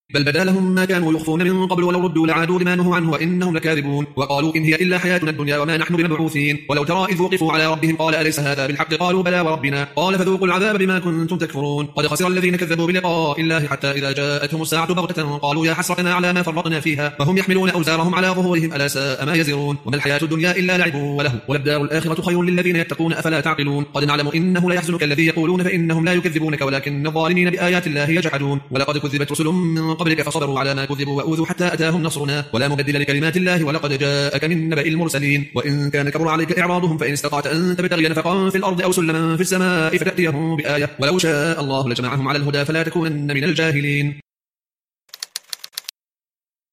بل بدا لهم ما كانوا يخفون من قبل ولو ردوا لعادوا لما نهوا عنه وإنهم لكاذبون وقالوا إن هي إلا حياتنا الدنيا وما نحن بمبعوثين ولو ترى إذ وقفوا على ربهم قال أليس هذا بالحق قالوا بلى وربنا قال فذوقوا العذاب بما كنتم تكفرون قد خسر الذين كذبوا بلقاء الله حتى إذا جاءتهم الساعة بغتة قالوا يا حسرتنا على ما فرطنا فيها وهم يحملون أوزارهم على ظهورهم ألا ساء ما يزرون وما الحياة الدنيا إلا لعب وله وللدار الآخرة خير للذين يتقون أفلا تعقلون قد نعلم إنه لا يحزنك الذي يقولون فإنهم لا يكذبونك ولكن الظالمين بآيات الله يجحدون ولقد كذبت رسل من قبلك فصبروا على ما كذبوا وأوذوا حتى أتاهم نصرنا ولا مبدل لكلمات الله ولقد جاءك من نبأ المرسلين وإن كان كبر عليك إعراضهم فإن استطعت أن تبتغي نفقا في الأرض أو سلما في السماء فتأتيهم بآية ولو شاء الله لجمعهم على الهدى فلا تكونن من الجاهلين